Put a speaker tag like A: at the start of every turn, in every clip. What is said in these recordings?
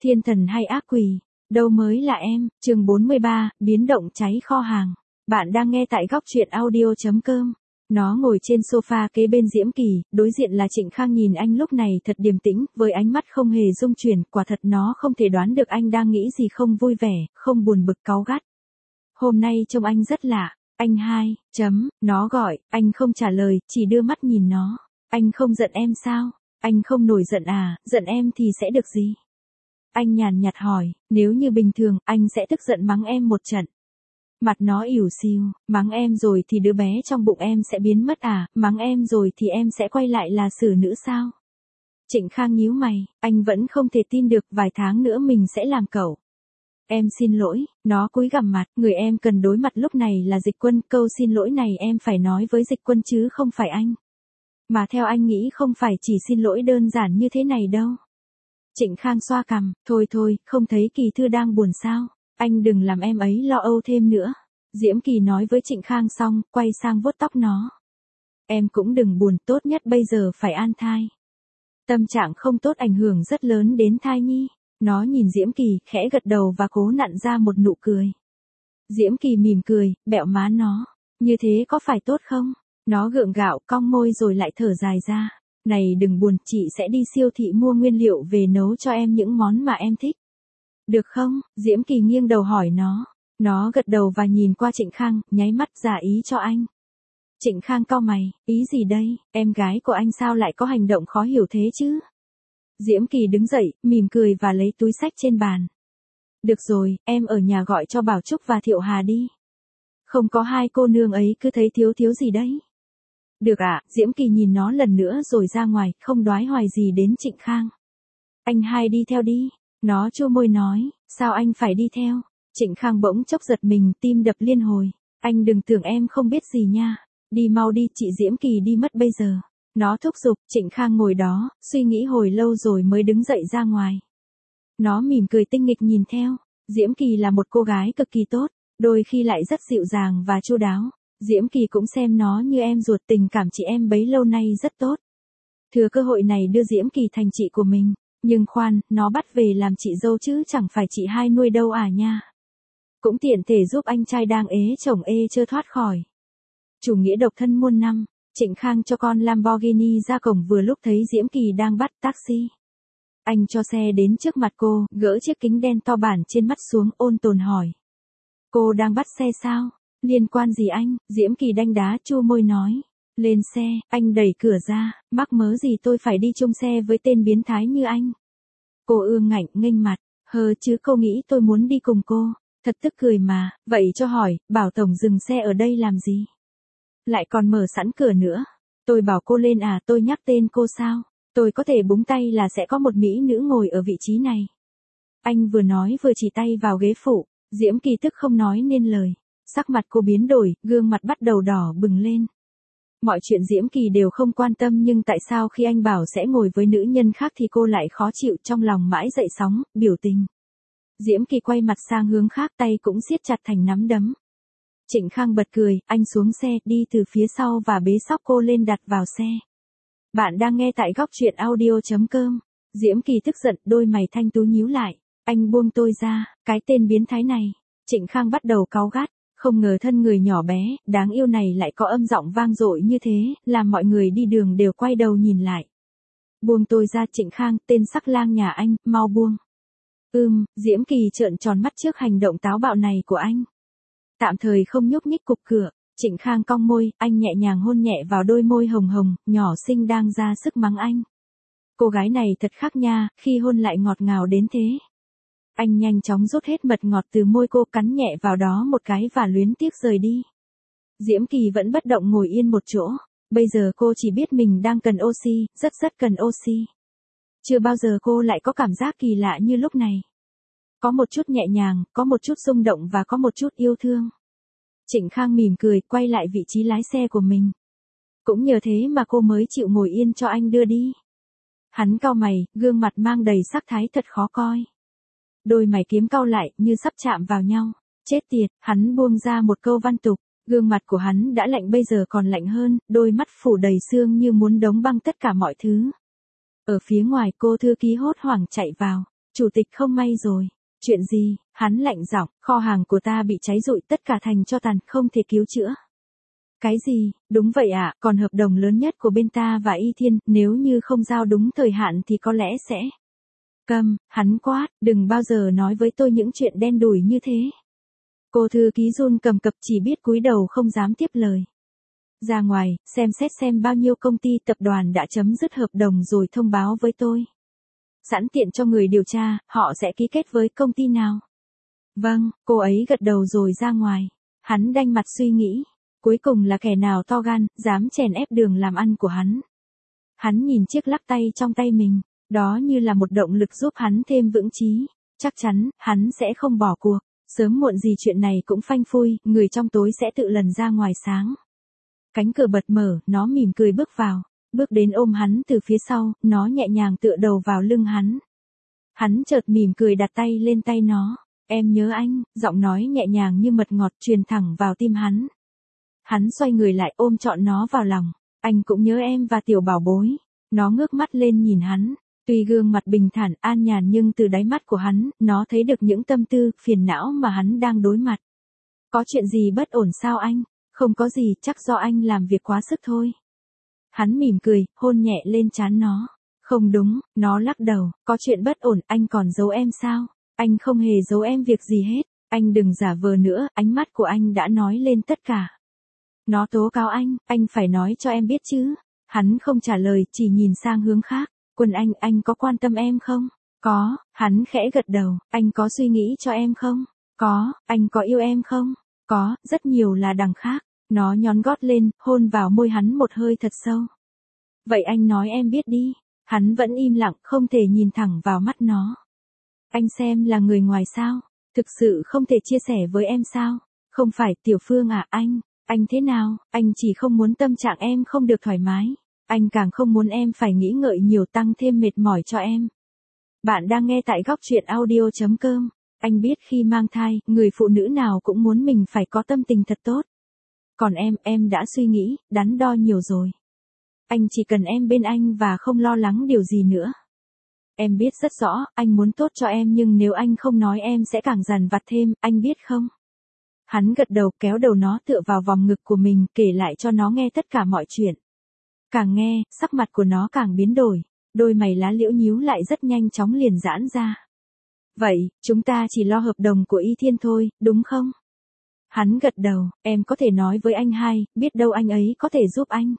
A: Thiên thần hay ác quỷ? Đâu mới là em, chương 43, biến động cháy kho hàng. Bạn đang nghe tại góc truyện audio.com. Nó ngồi trên sofa kế bên Diễm Kỳ, đối diện là Trịnh Khang nhìn anh lúc này thật điềm tĩnh, với ánh mắt không hề rung chuyển, quả thật nó không thể đoán được anh đang nghĩ gì, không vui vẻ, không buồn bực cáu gắt. Hôm nay trông anh rất lạ, anh hai, nó gọi, anh không trả lời, chỉ đưa mắt nhìn nó. Anh không giận em sao? Anh không nổi giận à, giận em thì sẽ được gì? Anh nhàn nhạt hỏi, nếu như bình thường, anh sẽ tức giận mắng em một trận. Mặt nó ỉu xìu, mắng em rồi thì đứa bé trong bụng em sẽ biến mất à, mắng em rồi thì em sẽ quay lại là xử nữ sao? Trịnh Khang nhíu mày, anh vẫn không thể tin được vài tháng nữa mình sẽ làm cậu. Em xin lỗi, nó cúi gằm mặt, người em cần đối mặt lúc này là Dịch Quân, câu xin lỗi này em phải nói với Dịch Quân chứ không phải anh. Mà theo anh nghĩ không phải chỉ xin lỗi đơn giản như thế này đâu. Trịnh Khang xoa cằm, thôi, không thấy Kỳ Thư đang buồn sao, anh đừng làm em ấy lo âu thêm nữa. Diễm Kỳ nói với Trịnh Khang xong, quay sang vuốt tóc nó. Em cũng đừng buồn, tốt nhất bây giờ phải an thai. Tâm trạng không tốt ảnh hưởng rất lớn đến thai nhi. Nó nhìn Diễm Kỳ, khẽ gật đầu và cố nặn ra một nụ cười. Diễm Kỳ mỉm cười, bẹo má nó. Như thế có phải tốt không? Nó gượng gạo, cong môi rồi lại thở dài ra. Này đừng buồn, chị sẽ đi siêu thị mua nguyên liệu về nấu cho em những món mà em thích. Được không? Diễm Kỳ nghiêng đầu hỏi nó. Nó gật đầu và nhìn qua Trịnh Khang, nháy mắt giả ý cho anh. Trịnh Khang cau mày, ý gì đây, em gái của anh sao lại có hành động khó hiểu thế chứ? Diễm Kỳ đứng dậy, mỉm cười và lấy túi xách trên bàn. Được rồi, em ở nhà gọi cho Bảo Trúc và Thiệu Hà đi. Không có hai cô nương ấy cứ thấy thiếu gì đấy. Được ạ, Diễm Kỳ nhìn nó lần nữa rồi ra ngoài, không đoái hoài gì đến Trịnh Khang. Anh hai đi theo đi. Nó chua môi nói, sao anh phải đi theo? Trịnh Khang bỗng chốc giật mình, tim đập liên hồi. Anh đừng tưởng em không biết gì nha. Đi mau đi, chị Diễm Kỳ đi mất bây giờ. Nó thúc giục, Trịnh Khang ngồi đó, suy nghĩ hồi lâu rồi mới đứng dậy ra ngoài. Nó mỉm cười tinh nghịch nhìn theo. Diễm Kỳ là một cô gái cực kỳ tốt, đôi khi lại rất dịu dàng và chu đáo. Diễm Kỳ cũng xem nó như em ruột, tình cảm chị em bấy lâu nay rất tốt. Thừa cơ hội này đưa Diễm Kỳ thành chị của mình. Nhưng khoan, nó bắt về làm chị dâu chứ chẳng phải chị hai nuôi đâu à nha. Cũng tiện thể giúp anh trai đang ế chồng chơ thoát khỏi chủ nghĩa độc thân muôn năm. Trịnh Khang cho con Lamborghini ra cổng vừa lúc thấy Diễm Kỳ đang bắt taxi. Anh cho xe đến trước mặt cô, gỡ chiếc kính đen to bản trên mắt xuống, ôn tồn hỏi. Cô đang bắt xe sao? Liên quan gì anh? Diễm Kỳ đanh đá chua môi nói. Lên xe, anh đẩy cửa ra, mắc mớ gì tôi phải đi chung xe với tên biến thái như anh. Cô ương ngạnh nghênh mặt, chứ cô nghĩ tôi muốn đi cùng cô. Thật tức cười mà, vậy cho hỏi, bảo tổng dừng xe ở đây làm gì? Lại còn mở sẵn cửa nữa. Tôi bảo cô lên à, tôi nhắc tên cô sao? Tôi có thể búng tay là sẽ có một mỹ nữ ngồi ở vị trí này. Anh vừa nói vừa chỉ tay vào ghế phụ. Diễm Kỳ tức không nói nên lời. Sắc mặt cô biến đổi, gương mặt bắt đầu đỏ bừng lên. Mọi chuyện Diễm Kỳ đều không quan tâm, nhưng tại sao khi anh bảo sẽ ngồi với nữ nhân khác thì cô lại khó chịu, trong lòng mãi dậy sóng, biểu tình. Diễm Kỳ quay mặt sang hướng khác, tay cũng siết chặt thành nắm đấm. Trịnh Khang bật cười, anh xuống xe, đi từ phía sau và bế xóc cô lên đặt vào xe. Bạn đang nghe tại góc truyện audio.com. Diễm Kỳ tức giận, đôi mày thanh tú nhíu lại. Anh buông tôi ra, cái tên biến thái này. Trịnh Khang bắt đầu cáu gắt. Không ngờ thân người nhỏ bé, đáng yêu này lại có âm giọng vang dội như thế, làm mọi người đi đường đều quay đầu nhìn lại. Buông tôi ra, Trịnh Khang, tên sắc lang nhà anh, mau buông. Diễm Kỳ trợn tròn mắt trước hành động táo bạo này của anh. Tạm thời không nhúc nhích cục cửa, Trịnh Khang cong môi, anh nhẹ nhàng hôn nhẹ vào đôi môi hồng hồng, nhỏ xinh đang ra sức mắng anh. Cô gái này thật khác nha, khi hôn lại ngọt ngào đến thế. Anh nhanh chóng rút hết mật ngọt từ môi cô, cắn nhẹ vào đó một cái và luyến tiếc rời đi. Diễm Kỳ vẫn bất động ngồi yên một chỗ. Bây giờ cô chỉ biết mình đang cần oxy, rất cần oxy. Chưa bao giờ cô lại có cảm giác kỳ lạ như lúc này. Có một chút nhẹ nhàng, có một chút rung động và có một chút yêu thương. Trịnh Khang mỉm cười, quay lại vị trí lái xe của mình. Cũng nhờ thế mà cô mới chịu ngồi yên cho anh đưa đi. Hắn cau mày, gương mặt mang đầy sắc thái thật khó coi. Đôi mày kiếm cau lại, như sắp chạm vào nhau. Chết tiệt, hắn buông ra một câu văn tục. Gương mặt của hắn đã lạnh bây giờ còn lạnh hơn, đôi mắt phủ đầy sương như muốn đóng băng tất cả mọi thứ. Ở phía ngoài, cô thư ký hốt hoảng chạy vào. Chủ tịch không may rồi. Chuyện gì? Hắn lạnh giọng, kho hàng của ta bị cháy rụi tất cả thành tro tàn, không thể cứu chữa. Cái gì? Đúng vậy ạ, còn hợp đồng lớn nhất của bên ta và Y Thiên, nếu như không giao đúng thời hạn thì có lẽ sẽ... Câm, hắn quát, đừng bao giờ nói với tôi những chuyện đen đủi như thế. Cô thư ký run cầm cập chỉ biết cúi đầu không dám tiếp lời. Ra ngoài, xem xét xem bao nhiêu công ty tập đoàn đã chấm dứt hợp đồng rồi thông báo với tôi. Sẵn tiện cho người điều tra, họ sẽ ký kết với công ty nào. Vâng, cô ấy gật đầu rồi ra ngoài. Hắn đanh mặt suy nghĩ. Cuối cùng là kẻ nào to gan, dám chèn ép đường làm ăn của hắn. Hắn nhìn chiếc lắc tay trong tay mình. Đó như là một động lực giúp hắn thêm vững chí. Chắc chắn, hắn sẽ không bỏ cuộc. Sớm muộn gì chuyện này cũng phanh phui, người trong tối sẽ tự lần ra ngoài sáng. Cánh cửa bật mở, nó mỉm cười bước vào. Bước đến ôm hắn từ phía sau, nó nhẹ nhàng tựa đầu vào lưng hắn. Hắn chợt mỉm cười đặt tay lên tay nó. Em nhớ anh, giọng nói nhẹ nhàng như mật ngọt truyền thẳng vào tim hắn. Hắn xoay người lại ôm trọn nó vào lòng. Anh cũng nhớ em và tiểu bảo bối. Nó ngước mắt lên nhìn hắn. Tuy gương mặt bình thản an nhàn nhưng từ đáy mắt của hắn, nó thấy được những tâm tư, phiền não mà hắn đang đối mặt. Có chuyện gì bất ổn sao anh? Không có gì, chắc do anh làm việc quá sức thôi. Hắn mỉm cười, hôn nhẹ lên trán nó. Không đúng, nó lắc đầu, có chuyện bất ổn, anh còn giấu em sao? Anh không hề giấu em việc gì hết, anh đừng giả vờ nữa, ánh mắt của anh đã nói lên tất cả. Nó tố cáo anh phải nói cho em biết chứ. Hắn không trả lời, chỉ nhìn sang hướng khác. Quân anh có quan tâm em không? Có, hắn khẽ gật đầu, anh có suy nghĩ cho em không? Có, anh có yêu em không? Có, rất nhiều là đằng khác. Nó nhón gót lên, hôn vào môi hắn một hơi thật sâu. Vậy anh nói em biết đi. Hắn vẫn im lặng, không thể nhìn thẳng vào mắt nó. Anh xem là người ngoài sao? Thực sự không thể chia sẻ với em sao? Không phải, Tiểu Phương à, anh thế nào? Anh chỉ không muốn tâm trạng em không được thoải mái. Anh càng không muốn em phải nghĩ ngợi nhiều tăng thêm mệt mỏi cho em. Bạn đang nghe tại góc truyện audio.com. Anh biết khi mang thai, người phụ nữ nào cũng muốn mình phải có tâm tình thật tốt. Còn em đã suy nghĩ, đắn đo nhiều rồi. Anh chỉ cần em bên anh và không lo lắng điều gì nữa. Em biết rất rõ, anh muốn tốt cho em nhưng nếu anh không nói em sẽ càng dằn vặt thêm, anh biết không? Hắn gật đầu kéo đầu nó tựa vào vòng ngực của mình kể lại cho nó nghe tất cả mọi chuyện. Càng nghe, sắc mặt của nó càng biến đổi, đôi mày lá liễu nhíu lại rất nhanh chóng liền giãn ra. Vậy, chúng ta chỉ lo hợp đồng của Y Thiên thôi, đúng không? Hắn gật đầu, em có thể nói với anh hai, biết đâu anh ấy có thể giúp anh.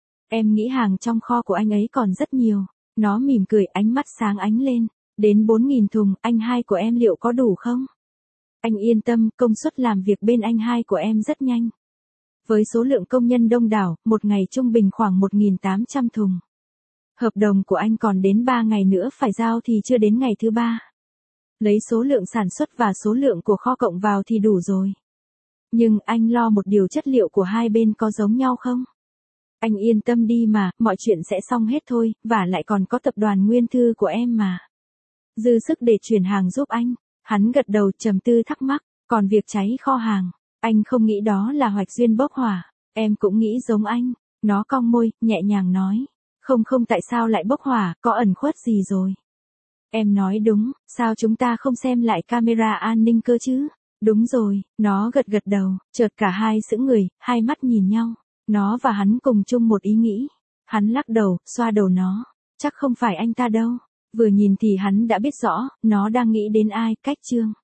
A: Em nghĩ hàng trong kho của anh ấy còn rất nhiều. Nó mỉm cười, ánh mắt sáng ánh lên. Đến 4.000 thùng, anh hai của em liệu có đủ không? Anh yên tâm, công suất làm việc bên anh hai của em rất nhanh. Với số lượng công nhân đông đảo, một ngày trung bình khoảng 1.800 thùng. Hợp đồng của anh còn đến 3 ngày nữa phải giao thì chưa đến ngày thứ 3. Lấy số lượng sản xuất và số lượng của kho cộng vào thì đủ rồi. Nhưng anh lo một điều, chất liệu của hai bên có giống nhau không? Anh yên tâm đi mà, mọi chuyện sẽ xong hết thôi, và lại còn có tập đoàn Nguyên Thư của em mà. Dư sức để chuyển hàng giúp anh. Hắn gật đầu trầm tư thắc mắc, còn việc cháy kho hàng, anh không nghĩ đó là hoạch duyên bốc hỏa. Em cũng nghĩ giống anh. Nó cong môi, nhẹ nhàng nói. Không tại sao lại bốc hỏa, có ẩn khuất gì rồi? Em nói đúng, sao chúng ta không xem lại camera an ninh cơ chứ? Đúng rồi, nó gật đầu, chợt cả hai sững người, hai mắt nhìn nhau. Nó và hắn cùng chung một ý nghĩ. Hắn lắc đầu, xoa đầu nó. Chắc không phải anh ta đâu. Vừa nhìn thì hắn đã biết rõ, nó đang nghĩ đến ai, Cách Trương.